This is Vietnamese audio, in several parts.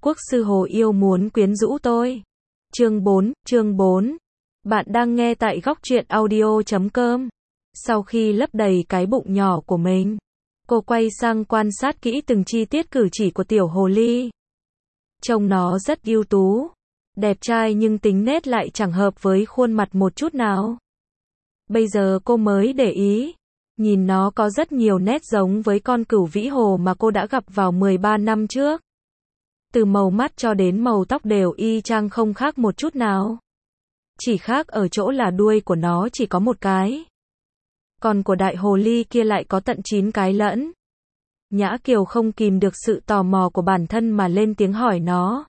Quốc sư Hồ Yêu muốn quyến rũ tôi. Chương 4. Bạn đang nghe tại góc truyện audio.com. Sau khi lấp đầy cái bụng nhỏ của mình, cô quay sang quan sát kỹ từng chi tiết cử chỉ của tiểu hồ ly. Trông nó rất ưu tú, đẹp trai nhưng tính nết lại chẳng hợp với khuôn mặt một chút nào. Bây giờ cô mới để ý, nhìn nó có rất nhiều nét giống với con cửu vĩ hồ mà cô đã gặp vào 13 năm trước. Từ màu mắt cho đến màu tóc đều y chang không khác một chút nào. Chỉ khác ở chỗ là đuôi của nó chỉ có một cái. Còn của đại hồ ly kia lại có tận 9 cái lẫn. Nhã Kiều không kìm được sự tò mò của bản thân mà lên tiếng hỏi nó.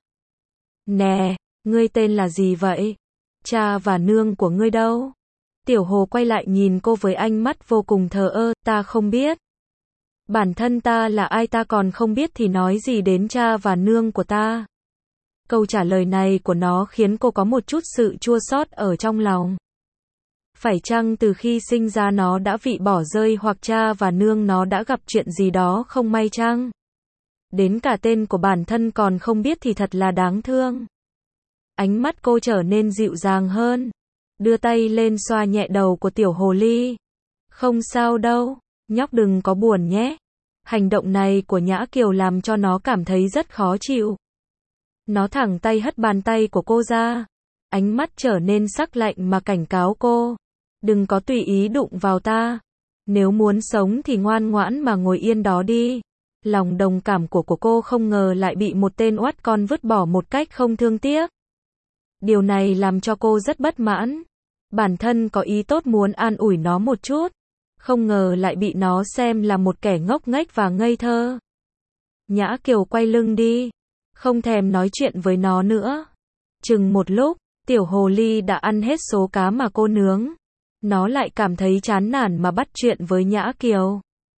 Nè, ngươi tên là gì vậy? Cha và nương của ngươi đâu? Tiểu hồ quay lại nhìn cô với ánh mắt vô cùng thờ ơ, ta không biết. Bản thân ta là ai ta còn không biết thì nói gì đến cha và nương của ta. Câu trả lời này của nó khiến cô có một chút sự chua xót ở trong lòng. Phải chăng từ khi sinh ra nó đã bị bỏ rơi hoặc cha và nương nó đã gặp chuyện gì đó không may chăng? Đến cả tên của bản thân còn không biết thì thật là đáng thương. Ánh mắt cô trở nên dịu dàng hơn, đưa tay lên xoa nhẹ đầu của tiểu hồ ly. Không sao đâu, nhóc đừng có buồn nhé. Hành động này của Nhã Kiều làm cho nó cảm thấy rất khó chịu. Nó thẳng tay hất bàn tay của cô ra, ánh mắt trở nên sắc lạnh mà cảnh cáo cô. Đừng có tùy ý đụng vào ta. Nếu muốn sống thì ngoan ngoãn mà ngồi yên đó đi. Lòng đồng cảm của cô không ngờ lại bị một tên oát con vứt bỏ một cách không thương tiếc. Điều này làm cho cô rất bất mãn. Bản thân có ý tốt muốn an ủi nó một chút, không ngờ lại bị nó xem là một kẻ ngốc nghếch và ngây thơ. Nhã Kiều quay lưng đi, không thèm nói chuyện với nó nữa. Chừng một lúc, tiểu hồ ly đã ăn hết số cá mà cô nướng. Nó lại cảm thấy chán nản mà bắt chuyện với Nhã Kiều.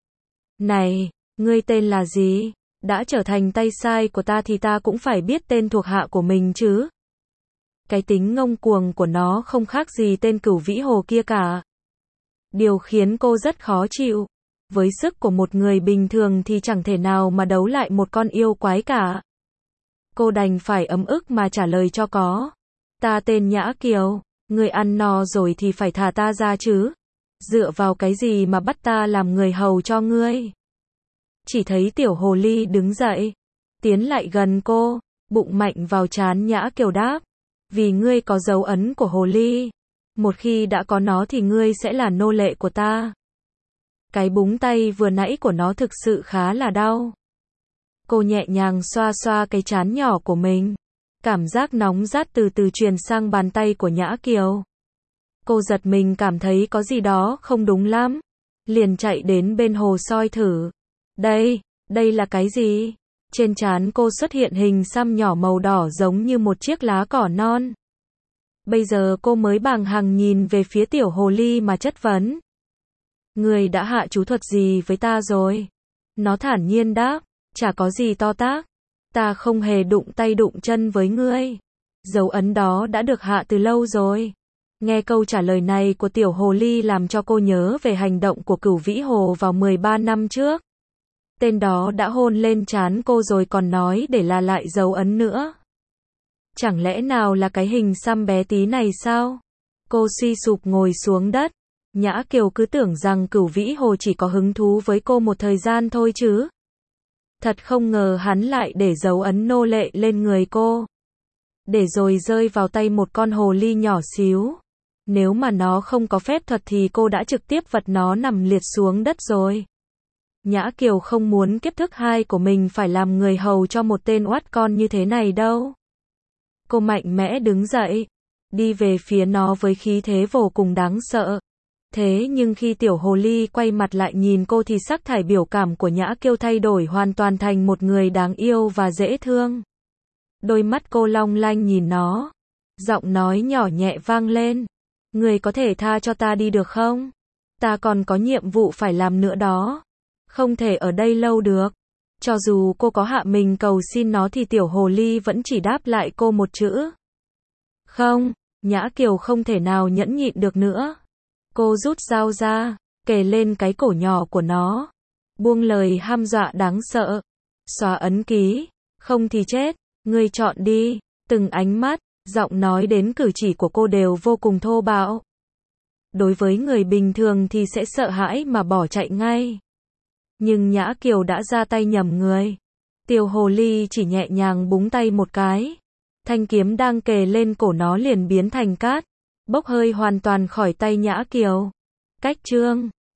Này, ngươi tên là gì? Đã trở thành tay sai của ta thì ta cũng phải biết tên thuộc hạ của mình chứ. Cái tính ngông cuồng của nó không khác gì tên cửu vĩ hồ kia cả. Điều khiến cô rất khó chịu. Với sức của một người bình thường thì chẳng thể nào mà đấu lại một con yêu quái cả. Cô đành phải ấm ức mà trả lời cho có. Ta tên Nhã Kiều, ngươi ăn no rồi thì phải thả ta ra chứ. Dựa vào cái gì mà bắt ta làm người hầu cho ngươi? Chỉ thấy tiểu hồ ly đứng dậy, tiến lại gần cô, bụng mạnh vào trán Nhã Kiều đáp. Vì ngươi có dấu ấn của hồ ly. Một khi đã có nó thì ngươi sẽ là nô lệ của ta. Cái búng tay vừa nãy của nó thực sự khá là đau. Cô nhẹ nhàng xoa xoa cái trán nhỏ của mình. Cảm giác nóng rát từ từ truyền sang bàn tay của Nhã Kiều. Cô giật mình cảm thấy có gì đó không đúng lắm. Liền chạy đến bên hồ soi thử. Đây là cái gì? Trên trán cô xuất hiện hình xăm nhỏ màu đỏ giống như một chiếc lá cỏ non. Bây giờ cô mới bàng hoàng nhìn về phía tiểu hồ ly mà chất vấn. Ngươi đã hạ chú thuật gì với ta rồi? Nó thản nhiên đáp, chả có gì to tát. Ta không hề đụng tay đụng chân với ngươi. Dấu ấn đó đã được hạ từ lâu rồi. Nghe câu trả lời này của tiểu hồ ly làm cho cô nhớ về hành động của cửu vĩ hồ vào 13 năm trước. Tên đó đã hôn lên trán cô rồi còn nói để là lại dấu ấn nữa. Chẳng lẽ nào là cái hình xăm bé tí này sao? Cô suy sụp ngồi xuống đất. Nhã Kiều cứ tưởng rằng cửu vĩ hồ chỉ có hứng thú với cô một thời gian thôi chứ. Thật không ngờ hắn lại để dấu ấn nô lệ lên người cô. Để rồi rơi vào tay một con hồ ly nhỏ xíu. Nếu mà nó không có phép thuật thì cô đã trực tiếp vật nó nằm liệt xuống đất rồi. Nhã Kiều không muốn kiếp thức 2 của mình phải làm người hầu cho một tên oát con như thế này đâu. Cô mạnh mẽ đứng dậy, đi về phía nó với khí thế vô cùng đáng sợ. Thế nhưng khi tiểu hồ ly quay mặt lại nhìn cô thì sắc thái biểu cảm của Nhã Kiều thay đổi hoàn toàn thành một người đáng yêu và dễ thương. Đôi mắt cô long lanh nhìn nó, giọng nói nhỏ nhẹ vang lên. Người có thể tha cho ta đi được không? Ta còn có nhiệm vụ phải làm nữa đó. Không thể ở đây lâu được. Cho dù cô có hạ mình cầu xin nó thì tiểu hồ ly vẫn chỉ đáp lại cô một chữ. Không, Nhã Kiều không thể nào nhẫn nhịn được nữa. Cô rút dao ra, kề lên cái cổ nhỏ của nó. Buông lời hăm dọa đáng sợ. Xóa ấn ký, không thì chết. Ngươi chọn đi. Từng ánh mắt, giọng nói đến cử chỉ của cô đều vô cùng thô bạo. Đối với người bình thường thì sẽ sợ hãi mà bỏ chạy ngay. Nhưng Nhã Kiều đã ra tay nhầm người. Tiểu hồ ly chỉ nhẹ nhàng búng tay một cái. Thanh kiếm đang kề lên cổ nó liền biến thành cát, bốc hơi hoàn toàn khỏi tay Nhã Kiều. Cách chương